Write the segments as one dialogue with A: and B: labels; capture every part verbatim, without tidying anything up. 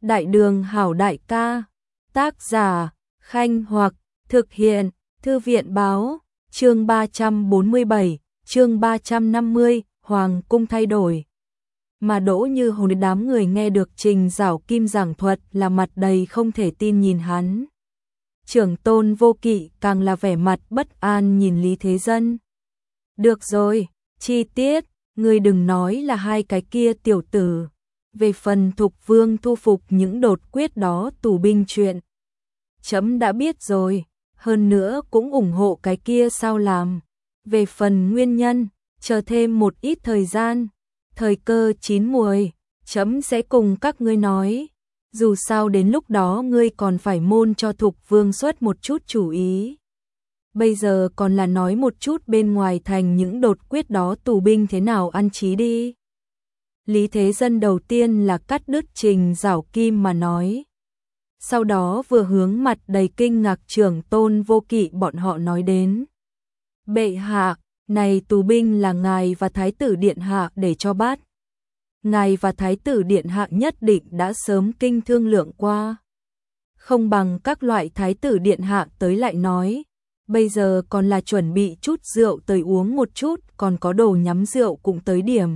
A: Đại đường hảo đại ca, tác giả, Khanh Hoặc, thực hiện, Thư viện báo, chương ba trăm bốn mươi bảy, chương ba trăm năm mươi, Hoàng cung thay đổi. Mà Đỗ Như Hồn đám người nghe được Trình Giảo Kim giảng thuật là mặt đầy không thể tin nhìn hắn. Trưởng Tôn Vô Kỵ càng là vẻ mặt bất an nhìn Lý Thế Dân. Được rồi, chi tiết, ngươi đừng nói là hai cái kia tiểu tử. Về phần Thục Vương thu phục những đột quyết đó tù binh chuyện, chấm đã biết rồi, hơn nữa cũng ủng hộ cái kia sao làm. Về phần nguyên nhân, chờ thêm một ít thời gian, thời cơ chín muồi, chấm sẽ cùng các ngươi nói. Dù sao đến lúc đó ngươi còn phải môn cho Thục Vương xuất một chút chủ ý. Bây giờ còn là nói một chút bên ngoài thành những đột quyết đó tù binh thế nào ăn trí đi. Lý Thế Dân đầu tiên là cắt đứt Trình Giảo Kim mà nói. Sau đó vừa hướng mặt đầy kinh ngạc Trưởng Tôn Vô Kỵ bọn họ nói đến. Bệ hạ, này tù binh là ngài và Thái tử Điện Hạ để cho bắt. Ngài và Thái tử Điện Hạ nhất định đã sớm kinh thương lượng qua. Không bằng các loại Thái tử Điện Hạ tới lại nói. Bây giờ còn là chuẩn bị chút rượu tới uống một chút, còn có đồ nhắm rượu cũng tới điểm.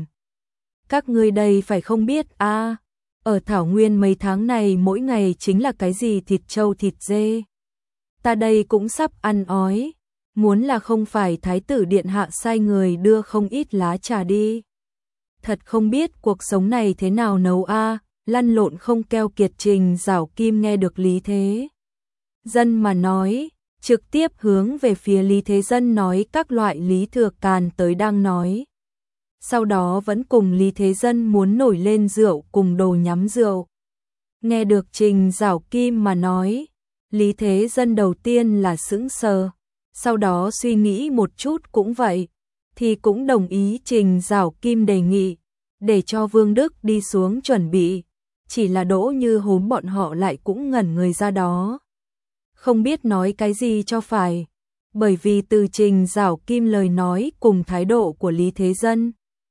A: Các ngươi đây phải không biết a à, ở Thảo Nguyên mấy tháng này mỗi ngày chính là cái gì thịt trâu thịt dê. Ta đây cũng sắp ăn ói, muốn là không phải Thái tử Điện Hạ sai người đưa không ít lá trà đi. Thật không biết cuộc sống này thế nào nấu a à, lăn lộn không keo kiệt. Trình Giảo Kim nghe được Lý Thế Dân mà nói, trực tiếp hướng về phía Lý Thế Dân nói các loại Lý Thừa Càn tới đang nói. Sau đó vẫn cùng Lý Thế Dân muốn nổi lên rượu cùng đồ nhắm rượu. Nghe được Trình Giảo Kim mà nói, Lý Thế Dân đầu tiên là sững sờ, sau đó suy nghĩ một chút cũng vậy, thì cũng đồng ý Trình Giảo Kim đề nghị, để cho Vương Đức đi xuống chuẩn bị, chỉ là Đỗ Như Hốn bọn họ lại cũng ngẩn người ra đó. Không biết nói cái gì cho phải, bởi vì từ Trình Giảo Kim lời nói cùng thái độ của Lý Thế Dân.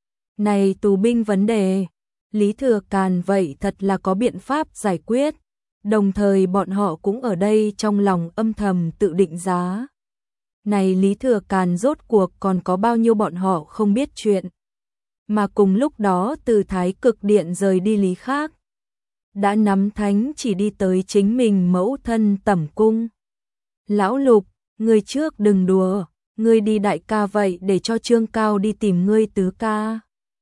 A: Này tù binh vấn đề, Lý Thừa Càn vậy thật là có biện pháp giải quyết, đồng thời bọn họ cũng ở đây trong lòng âm thầm tự định giá. Này Lý Thừa Càn rốt cuộc còn có bao nhiêu bọn họ không biết chuyện. Mà cùng lúc đó từ Thái Cực Điện rời đi Lý Khác, đã nắm thánh chỉ đi tới chính mình mẫu thân tẩm cung. Lão Lục, ngươi trước đừng đùa, ngươi đi đại ca vậy để cho Trương Cao đi tìm ngươi tứ ca.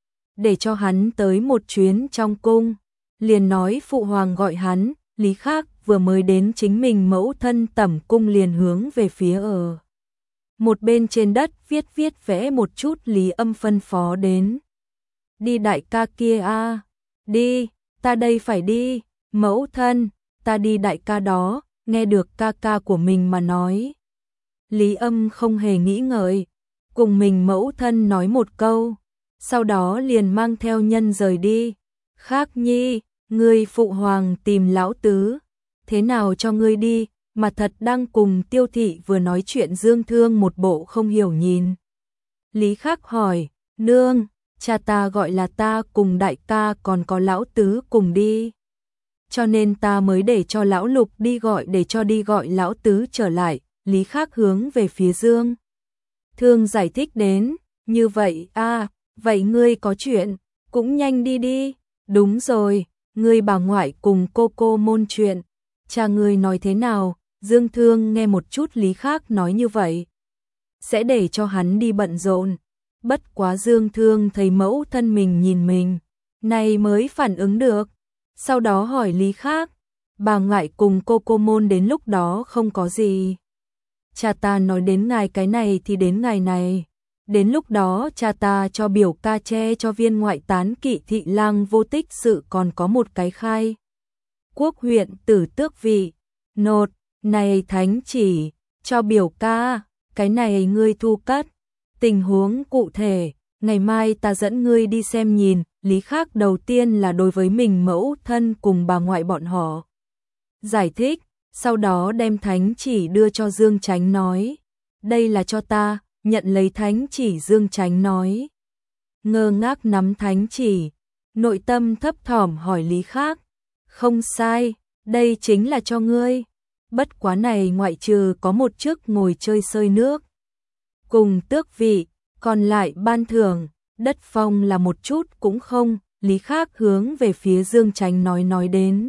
A: Để cho hắn tới một chuyến trong cung, liền nói phụ hoàng gọi hắn. Lý Khác vừa mới đến chính mình mẫu thân tẩm cung liền hướng về phía ở một bên trên đất viết viết vẽ một chút Lý Âm phân phó đến. Đi đại ca kia a à, đi, ta đây phải đi, mẫu thân, ta đi đại ca đó. Nghe được ca ca của mình mà nói, Lý Âm không hề nghĩ ngợi, cùng mình mẫu thân nói một câu, sau đó liền mang theo nhân rời đi. Khác nhi, ngươi phụ hoàng tìm lão tứ, thế nào cho ngươi đi, mà thật đang cùng Tiêu Thị vừa nói chuyện Dương Thương một bộ không hiểu nhìn. Lý Khác hỏi, nương, cha ta gọi là ta cùng đại ca còn có lão tứ cùng đi. Cho nên ta mới để cho lão Lục đi gọi để cho đi gọi lão tứ trở lại. Lý Khác hướng về phía Dương Thương giải thích đến, như vậy a à, vậy ngươi có chuyện, cũng nhanh đi đi. Đúng rồi, ngươi bà ngoại cùng cô cô môn chuyện, cha ngươi nói thế nào? Dương Thương nghe một chút Lý Khác nói như vậy, sẽ để cho hắn đi bận rộn. Bất quá Dương Thương thấy mẫu thân mình nhìn mình, này mới phản ứng được. Sau đó hỏi Lý Khác, bà ngoại cùng cô cô môn đến lúc đó không có gì. Cha ta nói đến ngày cái này thì đến ngày này. Đến lúc đó cha ta cho biểu ca che cho viên ngoại tán Kỵ Thị Lang vô tích sự còn có một cái khai quốc huyện tử tước vị. Nột, này thánh chỉ, cho biểu ca, cái này ngươi thu cất. Tình huống cụ thể, ngày mai ta dẫn ngươi đi xem nhìn. Lý Khác đầu tiên là đối với mình mẫu thân cùng bà ngoại bọn họ giải thích, sau đó đem thánh chỉ đưa cho Dương Chánh nói, đây là cho ta. Nhận lấy thánh chỉ Dương Chánh nói, ngơ ngác nắm thánh chỉ, nội tâm thấp thỏm hỏi Lý Khác, Không sai, đây chính là cho ngươi. Bất quá này ngoại trừ có một chức ngồi chơi sơi nước cùng tước vị, còn lại ban thưởng, đất phong là một chút cũng không. Lý Khác hướng về phía Dương Chánh nói nói đến.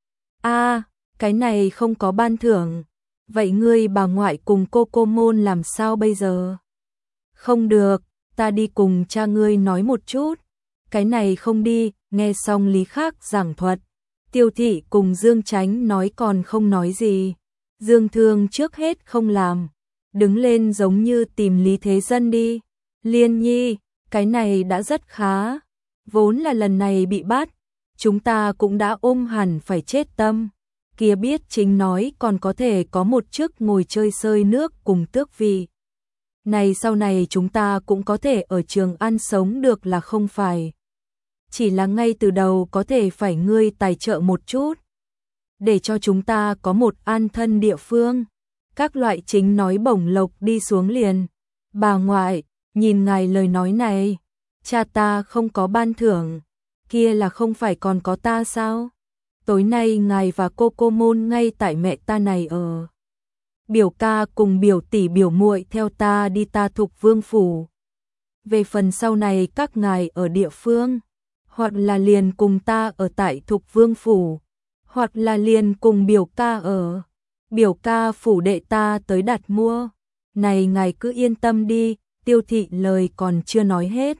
A: A, cái này không có ban thưởng. Vậy ngươi bà ngoại cùng cô cô môn làm sao bây giờ? Không được, ta đi cùng cha ngươi nói một chút. Cái này không đi, nghe xong Lý Khác giảng thuật. Tiêu Thị cùng Dương Chánh nói còn không nói gì. Dương Thương trước hết không làm. Đứng lên giống như tìm Lý Thế Dân đi. Liên Nhi, cái này đã rất khá. Vốn là lần này bị bắt, chúng ta cũng đã ôm hẳn phải chết tâm. Kia biết chính nói còn có thể có một chức ngồi chơi sơi nước cùng tước vị. Này sau này chúng ta cũng có thể ở Trường An sống được là không phải. Chỉ là ngay từ đầu có thể phải ngươi tài trợ một chút. Để cho chúng ta có một an thân địa phương. Các loại chính nói bổng lộc đi xuống liền. Bà ngoại, nhìn ngài lời nói này. Cha ta không có ban thưởng. Kia là không phải còn có ta sao? Tối nay ngài và cô cô môn ngay tại mẹ ta này ở. Biểu ca cùng biểu tỷ biểu muội theo ta đi ta Thục Vương phủ. Về phần sau này các ngài ở địa phương, hoặc là liền cùng ta ở tại Thục Vương phủ, hoặc là liền cùng biểu ca ở. Biểu ca phủ đệ ta tới đặt mua. Này ngài cứ yên tâm đi, Tiêu Thị lời còn chưa nói hết.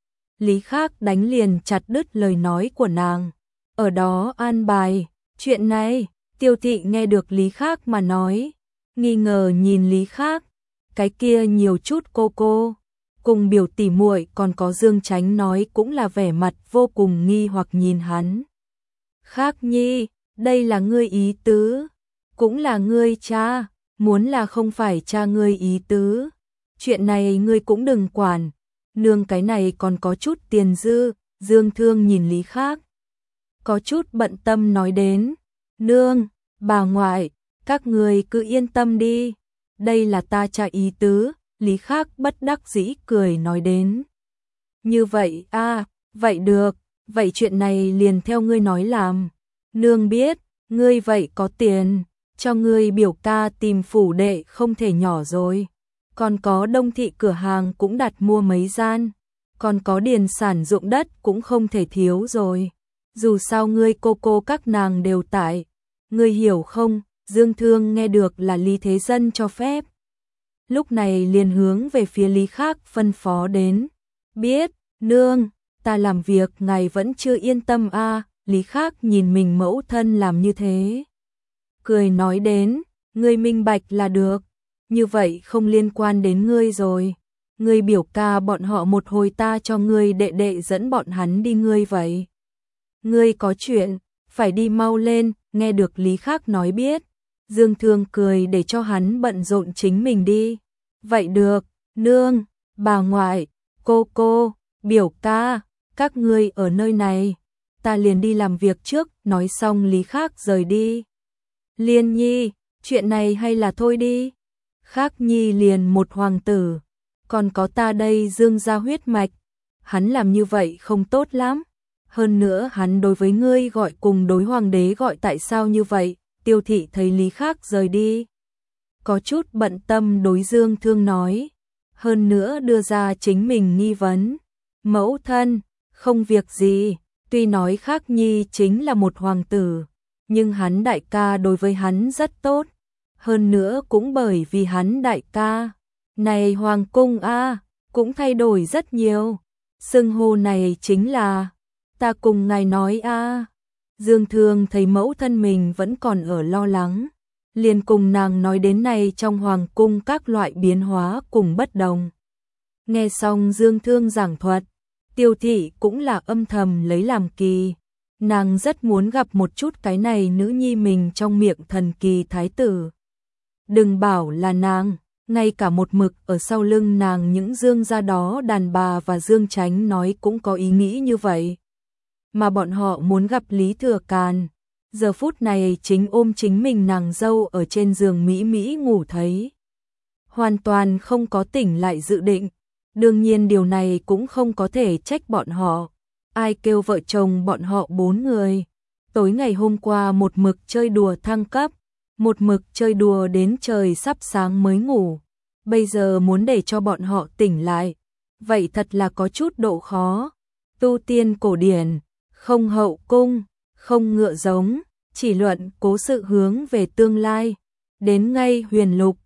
A: Lý Khác đánh liền chặt đứt lời nói của nàng. Ở đó an bài, chuyện này, Tiêu Thị nghe được Lý Khác mà nói. Nghi ngờ nhìn Lý Khác, cái kia nhiều chút cô cô. Cùng biểu tỷ muội còn có Dương Chánh nói cũng là vẻ mặt vô cùng nghi hoặc nhìn hắn. Khác Nhi, đây là ngươi ý tứ. Cũng là ngươi cha, muốn là không phải cha ngươi ý tứ. Chuyện này ngươi cũng đừng quản. Nương cái này còn có chút tiền dư. Dương Thương nhìn Lý Khác, có chút bận tâm nói đến. Nương, bà ngoại, các người cứ yên tâm đi. Đây là ta cha ý tứ. Lý Khác bất đắc dĩ cười nói đến. Như vậy à, vậy được. Vậy chuyện này liền theo ngươi nói làm. Nương biết, ngươi vậy có tiền. Cho ngươi biểu ca tìm phủ đệ không thể nhỏ rồi. Còn có Đông Thị cửa hàng cũng đặt mua mấy gian. Còn có điền sản ruộng đất cũng không thể thiếu rồi. Dù sao ngươi cô cô các nàng đều tại. Ngươi hiểu không? Dương Thương nghe được là Lý Thế Dân cho phép. Lúc này liền hướng về phía Lý Khác phân phó đến. Biết, nương, ta làm việc ngài vẫn chưa yên tâm a. À. Lý Khác nhìn mình mẫu thân làm như thế. Cười nói đến, ngươi minh bạch là được. Như vậy không liên quan đến ngươi rồi. Ngươi biểu ca bọn họ một hồi ta cho ngươi đệ đệ dẫn bọn hắn đi ngươi vậy. Ngươi có chuyện, phải đi mau lên, nghe được Lý Khác nói biết. Dương Thương cười để cho hắn bận rộn chính mình đi. Vậy được, nương, bà ngoại, cô cô, biểu ca, các ngươi ở nơi này. Ta liền đi làm việc trước, nói xong Lý Khác rời đi. Liên Nhi, chuyện này hay là thôi đi. Khác Nhi liền một hoàng tử. Còn có ta đây Dương gia huyết mạch. Hắn làm như vậy không tốt lắm. Hơn nữa hắn đối với ngươi gọi cùng đối hoàng đế gọi tại sao như vậy. Tiêu Thị thấy Lý Khác rời đi, có chút bận tâm đối Dương Thương nói. Hơn nữa đưa ra chính mình nghi vấn. Mẫu thân, không việc gì. Tuy nói Khác Nhi chính là một hoàng tử, nhưng hắn đại ca đối với hắn rất tốt. Hơn nữa cũng bởi vì hắn đại ca. Này hoàng cung a cũng thay đổi rất nhiều. Xưng hô này chính là ta cùng ngài nói a. Dương Thương thấy mẫu thân mình vẫn còn ở lo lắng, liền cùng nàng nói đến này trong hoàng cung các loại biến hóa cùng bất đồng. Nghe xong Dương Thương giảng thuật, Tiêu Thị cũng là âm thầm lấy làm kỳ. Nàng rất muốn gặp một chút cái này nữ nhi mình trong miệng thần kỳ thái tử. Đừng bảo là nàng, ngay cả một mực ở sau lưng nàng những Dương gia đó đàn bà và Dương Chánh nói cũng có ý nghĩ như vậy. Mà bọn họ muốn gặp Lý Thừa Càn. Giờ phút này chính ôm chính mình nàng dâu ở trên giường mỹ mỹ ngủ thấy. Hoàn toàn không có tỉnh lại dự định. Đương nhiên điều này cũng không có thể trách bọn họ. Ai kêu vợ chồng bọn họ bốn người. Tối ngày hôm qua một mực chơi đùa thăng cấp, một mực chơi đùa đến trời sắp sáng mới ngủ. Bây giờ muốn để cho bọn họ tỉnh lại, vậy thật là có chút độ khó. Tu tiên cổ điển, không hậu cung, không ngựa giống, chỉ luận cố sự hướng về tương lai. Đến ngay huyền lục,